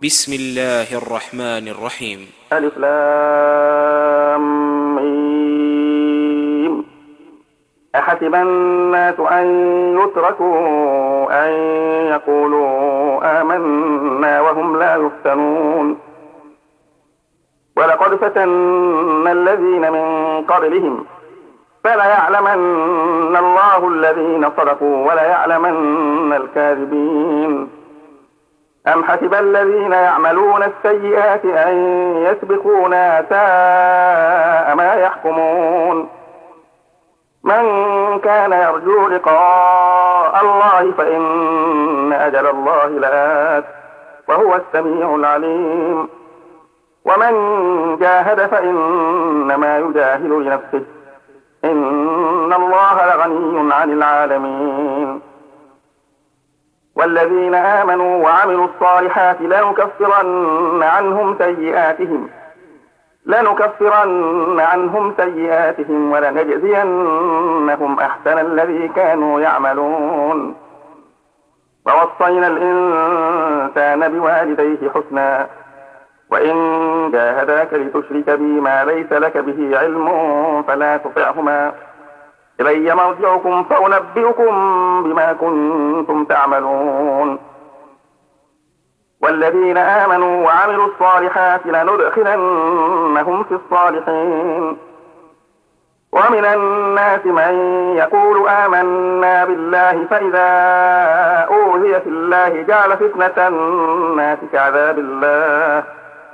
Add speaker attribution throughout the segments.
Speaker 1: بسم الله الرحمن الرحيم.
Speaker 2: ألف لام ميم. أحسب الناس أن يتركوا أن يقولوا آمنا وهم لا يفتنون. ولقد فتنا الذين من قبلهم فليعلمن الله الذين صدقوا وليعلمن الكاذبين. أم حسب الذين يعملون السيئات أن يسبقونا ساء ما يحكمون. من كان يرجو لقاء الله فإن أجل الله لآت وهو السميع العليم. ومن جاهد فإنما يجاهد لنفسه إن الله لغني عن العالمين. والذين آمنوا وعملوا الصالحات لنكفرن عنهم سيئاتهم ولنجزينهم أحسن الذي كانوا يعملون. ووصينا الإنسان بوالديه حسنا وإن جاهداك لتشرك بي ما ليس لك به علم فلا تطعهما إلي مرجعكم فأنبئكم بما كنتم تعملون. والذين آمنوا وعملوا الصالحات لندخلنهم في الصالحين. ومن الناس من يقول آمنا بالله فإذا أوذي في الله جعل فتنة الناس كعذاب الله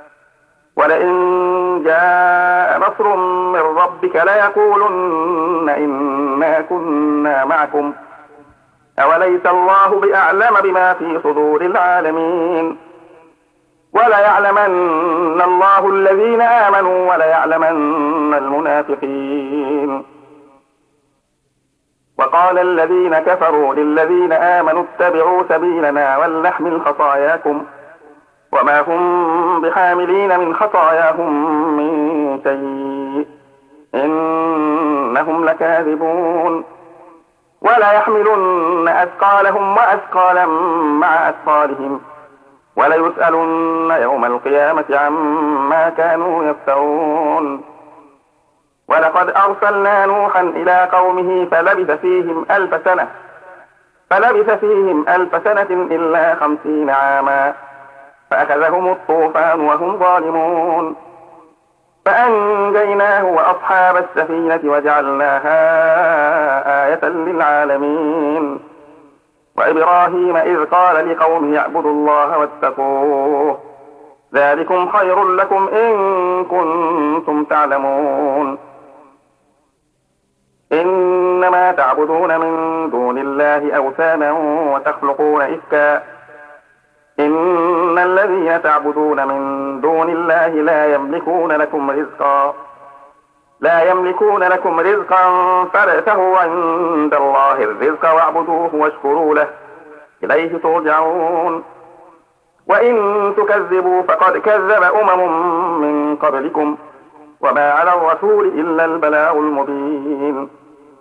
Speaker 2: ولئن جاء نصر من ربك ليقولن إنا كنا معكم أوليس الله بأعلم بما في صدور العالمين. وليعلمن الله الذين آمنوا وليعلمن المنافقين. وقال الذين كفروا للذين آمنوا اتبعوا سبيلنا ولنحمل خطاياكم وما هم بحاملين من خطاياهم من شيء إنهم لكاذبون. ولا يحملن أثقالهم وأثقالا مع أثقالهم وليسألن يوم القيامة عما كانوا يفترون. ولقد أرسلنا نوحا إلى قومه فلبث فيهم ألف سنة إلا 50 عاما فأخذهم الطوفان وهم ظالمون فأنجيناه وأصحاب السفينة وجعلناها آية للعالمين. وإبراهيم إذ قال لقومه اعبدوا الله واتقوه ذلكم خير لكم إن كنتم تعلمون. إنما تعبدون من دون الله أوثانا وتخلقون إفكا إن الذين تعبدون من دون الله لا يملكون لكم رزقا فابتغوا عند الله الرزق واعبدوه واشكروا له إليه ترجعون. وإن تكذبوا فقد كذب من قبلكم وما على الرسول إلا البلاغ المبين.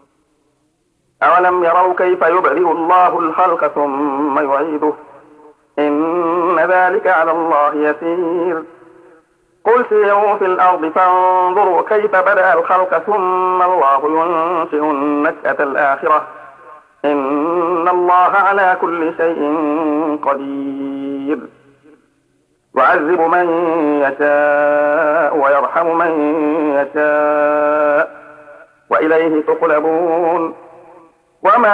Speaker 2: أولم يروا كيف يبدئ الله الخلق ثم يعيده إن ذلك على الله يسير. قل سيروا في الأرض فانظروا كيف بدأ الخلق ثم الله ينشئ النشأة الآخرة إن الله على كل شيء قدير. يعذب من يشاء ويرحم من يشاء وإليه تقلبون. وما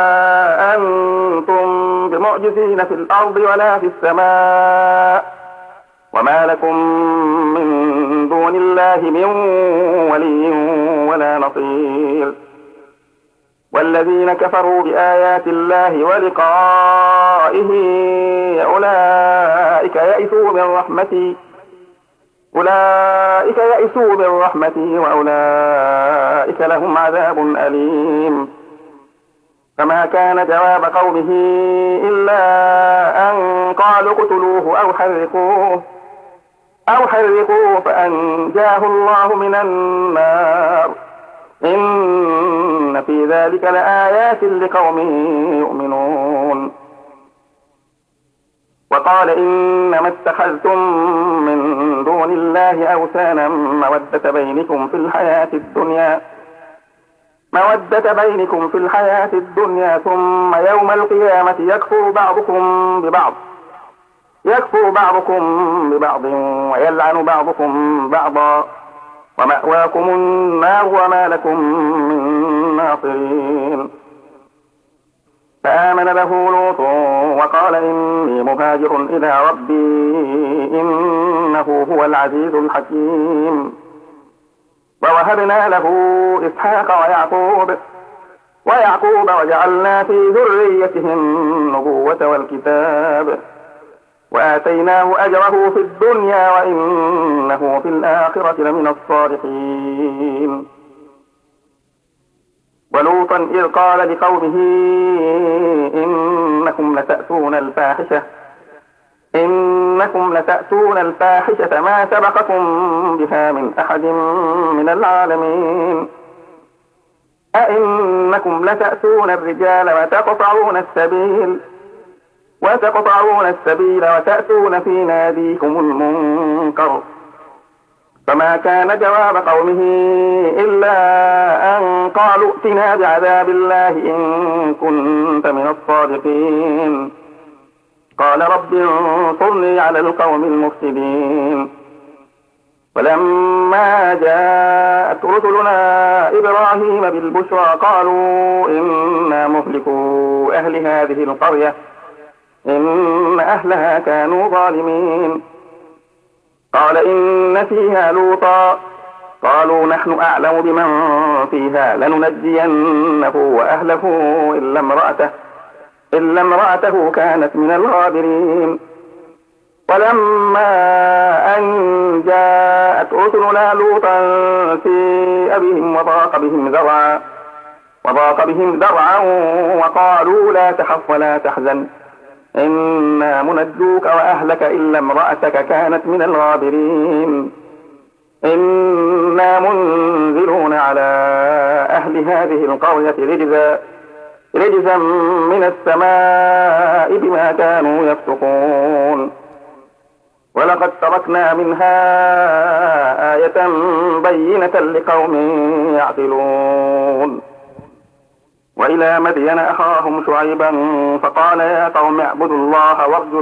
Speaker 2: أنتم بمعجزين في الأرض ولا في السماء وما لكم من دون الله من ولي ولا نصير. والذين كفروا بآيات الله ولقائه أولئك يئسوا من رحمتي وأولئك لهم عذاب أليم. فما كان جواب قومه إلا أن قالوا اقتلوه أو حرقوه فأنجاه الله من النار إن في ذلك لآيات لقوم يؤمنون. وقال إنما اتخذتم من دون الله أوثانا مودة بينكم في الحياة الدنيا ثم يوم القيامة يكفر بعضكم ببعض ويلعن بعضكم بعضا ومأواكم النار وما لكم من ناصرين. فآمن له لوط وقال إني مهاجر إلى ربي إنه هو العزيز الحكيم. ووهبنا له إسحاق ويعقوب وجعلنا في ذريته النبوة والكتاب وآتيناه أجره في الدنيا وإنه في الآخرة لمن الصالحين. ولوطا إذ قال لقومه إنكم لتأتون الفاحشة ما سبقكم بها من أحد من العالمين. أئنكم لتأتون الرجال وتقطعون السبيل وتأتون في ناديكم المنكر. فما كان جواب قومه إلا أن قالوا ائتنا بعذاب الله إن كنت من الصادقين. قال رب انصرني على القوم المفسدين. ولما جاءت رسلنا إبراهيم بالبشرى قالوا إنا مهلكو أهل هذه القرية إن أهلها كانوا ظالمين. قال إن فيها لوطا قالوا نحن أعلم بمن فيها لننجينه وأهله إلا امرأته كانت من الغابرين. ولما أن جاءت رسلنا لوطا سيء بهم وضاق بهم ذرعا وقالوا لا تخف ولا تحزن إنا منجوك وأهلك إلا امرأتك كانت من الغابرين. إنا منزلون على أهل هذه القرية رجزا من السماء بما كانوا يفسقون. ولقد تركنا منها آية بينة لقوم يعقلون. وإلى مدين أخاهم شعيبا فقال يا قوم اعبدوا الله وارجوا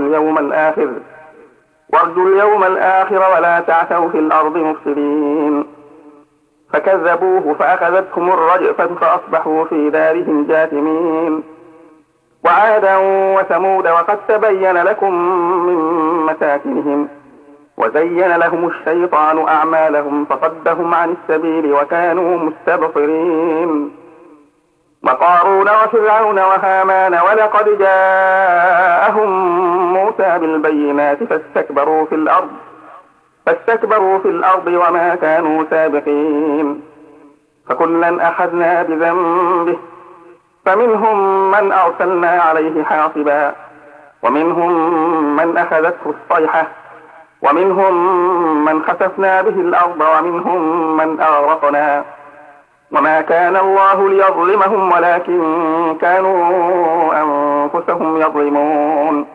Speaker 2: اليوم الآخر ولا تعثوا في الأرض مفسدين. فكذبوه فأخذتهم الرجفة فأصبحوا في دارهم جاثمين. وعادا وثمود وقد تبين لكم من مساكنهم وزين لهم الشيطان أعمالهم فصدهم عن السبيل وكانوا مستبصرين. وقارون وفرعون وهامان ولقد جاءهم موسى بالبينات فاستكبروا في الأرض وما كانوا سابقين. فكلا أخذنا بذنبه فمنهم من أرسلنا عليه حاصبا ومنهم من أخذته الصيحة ومنهم من خسفنا به الأرض ومنهم من أغرقنا. وما كان الله ليظلمهم ولكن كانوا أنفسهم يظلمون.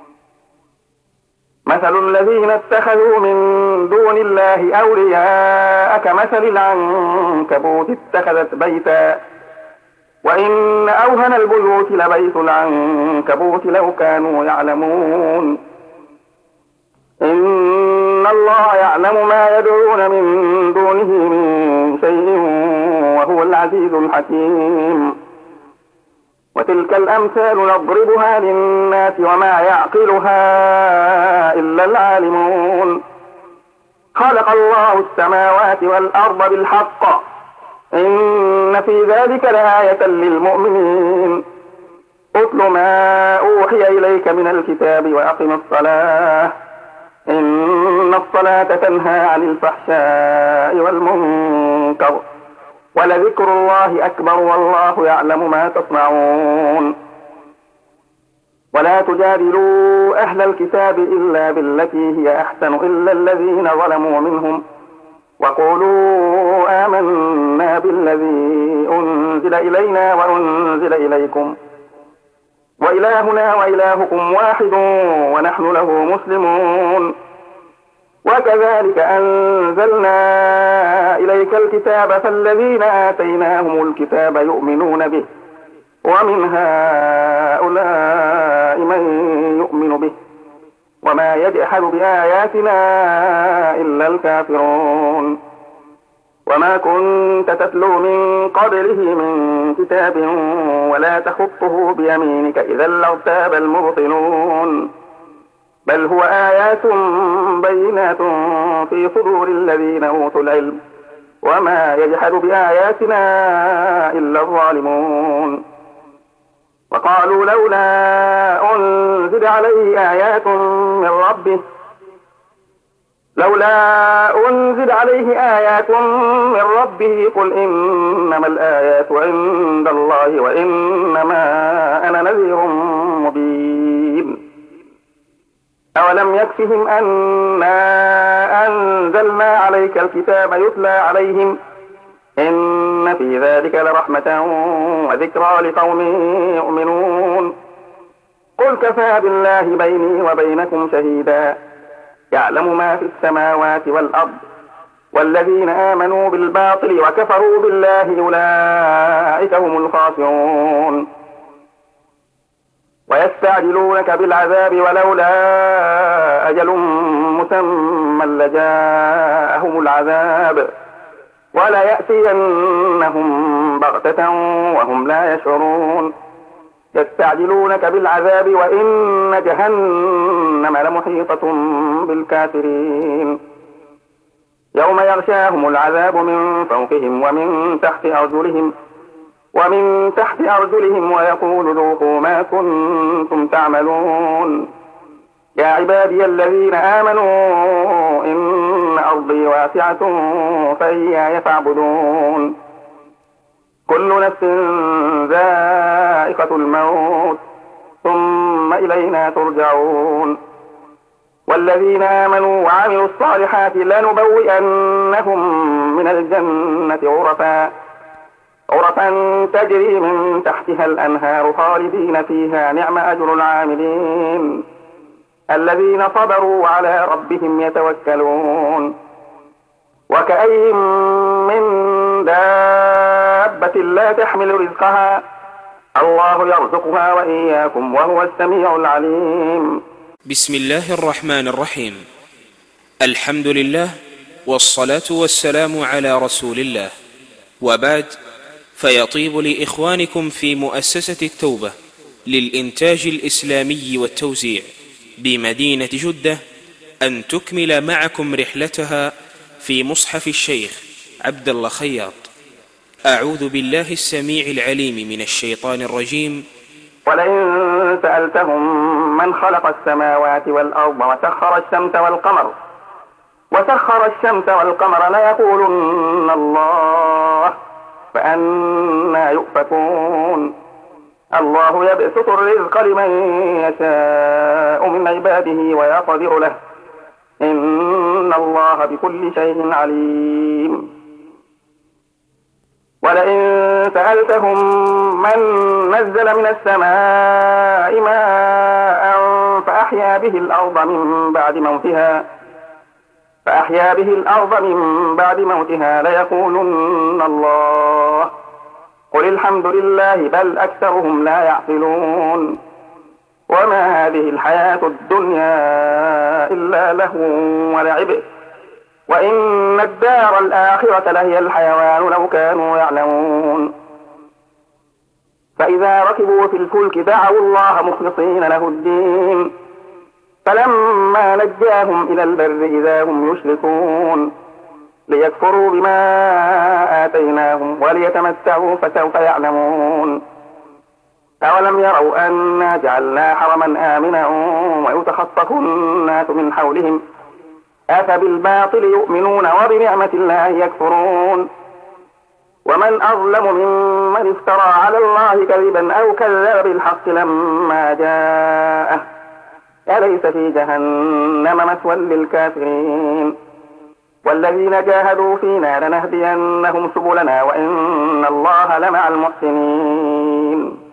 Speaker 2: مثل الذين اتخذوا من دون الله أولياء كمثل العنكبوت اتخذت بيتا وإن أوهن البيوت لبيت العنكبوت لو كانوا يعلمون. إن الله يعلم ما يدعون من دونه من شيء وهو العزيز الحكيم. وتلك الأمثال نضربها للناس وما يعقلها إلا العالمون. خلق الله السماوات والأرض بالحق إن في ذلك لآية للمؤمنين. اتل ما أوحي إليك من الكتاب وأقم الصلاة إن الصلاة تنهى عن الفحشاء والمنكر ولذكر الله أكبر والله يعلم ما تصنعون. ولا تجادلوا أهل الكتاب إلا بالتي هي أحسن إلا الذين ظلموا منهم وقولوا آمنا بالذي أنزل إلينا وأنزل إليكم وإلهنا وإلهكم واحد ونحن له مسلمون. وكذلك أنزلنا إليك الكتاب فالذين آتيناهم الكتاب يؤمنون به ومن هؤلاء من يؤمن به وما يجحد بآياتنا إلا الكافرون. وما كنت تتلو من قبله من كتاب ولا تخطه بيمينك إذا لارتاب المبطلون. بل هو آيات بينات في صدور الذين أوتوا العلم وما يجحد بآياتنا إلا الظالمون. وقالوا لولا أنزل عليه آيات من ربه قل إنما الآيات عند الله وإنما أنا نذير مبين. أولم يكفهم أنا أنزلنا عليك الكتاب يتلى عليهم إن في ذلك لرحمة وذكرى لقوم يؤمنون. قل كفى بالله بيني وبينكم شهيدا يعلم ما في السماوات والأرض والذين آمنوا بالباطل وكفروا بالله أولئك هم الخاسرون. ويستعجلونك بالعذاب ولولا أجل مسمى لجاءهم العذاب وليأتينهم بغتة وهم لا يشعرون. يستعجلونك بالعذاب وإن جهنم لمحيطة بالكافرين. يوم يغشاهم العذاب من فوقهم ومن تحت أرجلهم ويقول ذوقوا ما كنتم تعملون. يا عبادي الذين آمنوا إن أرضي واسعة فإياي فاعبدون. كل نفس ذائقة الموت ثم إلينا ترجعون. والذين آمنوا وعملوا الصالحات لنبوئنهم من الجنة غرفا تجري من تحتها الأنهار خالدين فيها نعم أجر العاملين الذين صبروا وعلى ربهم يتوكلون. وكأي من دابة لا تحمل رزقها الله يرزقها وإياكم وهو السميع العليم.
Speaker 1: بسم الله الرحمن الرحيم. الحمد لله والصلاة والسلام على رسول الله، وبعد، فيطيب لإخوانكم في مؤسسة التوبة للإنتاج الإسلامي والتوزيع بمدينة جدة أن تكمل معكم رحلتها في مصحف الشيخ عبد الله خياط. أعوذ بالله السميع العليم من الشيطان الرجيم.
Speaker 2: ولئن سألتهم من خلق السماوات والأرض وسخر الشمس والقمر ليقولن الله فأنى يؤفكون. الله يبسط الرزق لمن يشاء من عباده ويقدر له إن الله بكل شيء عليم. ولئن سألتهم من نزل من السماء ماء فأحيا به الأرض من بعد موتها ليقولن الله قل الحمد لله بل أكثرهم لا يعقلون. وما هذه الحياة الدنيا إلا لهو ولعب وإن الدار الآخرة لهي الحيوان لو كانوا يعلمون. فإذا ركبوا في الفلك دعوا الله مخلصين له الدين فلما نجاهم إلى البر إذا هم يشركون ليكفروا بما آتيناهم وليتمتعوا فسوف يعلمون. أولم يروا أنا جعلنا حرما آمنا ويتخطف الناس من حولهم أفبالباطل يؤمنون وبنعمة الله يكفرون. ومن أظلم ممن افترى على الله كذبا أو كذب بالحق لما جاءه أليس في جهنم مثوى للكافرين. والذين جاهدوا فينا لنهدينهم سبلنا وإن الله لمع المحسنين.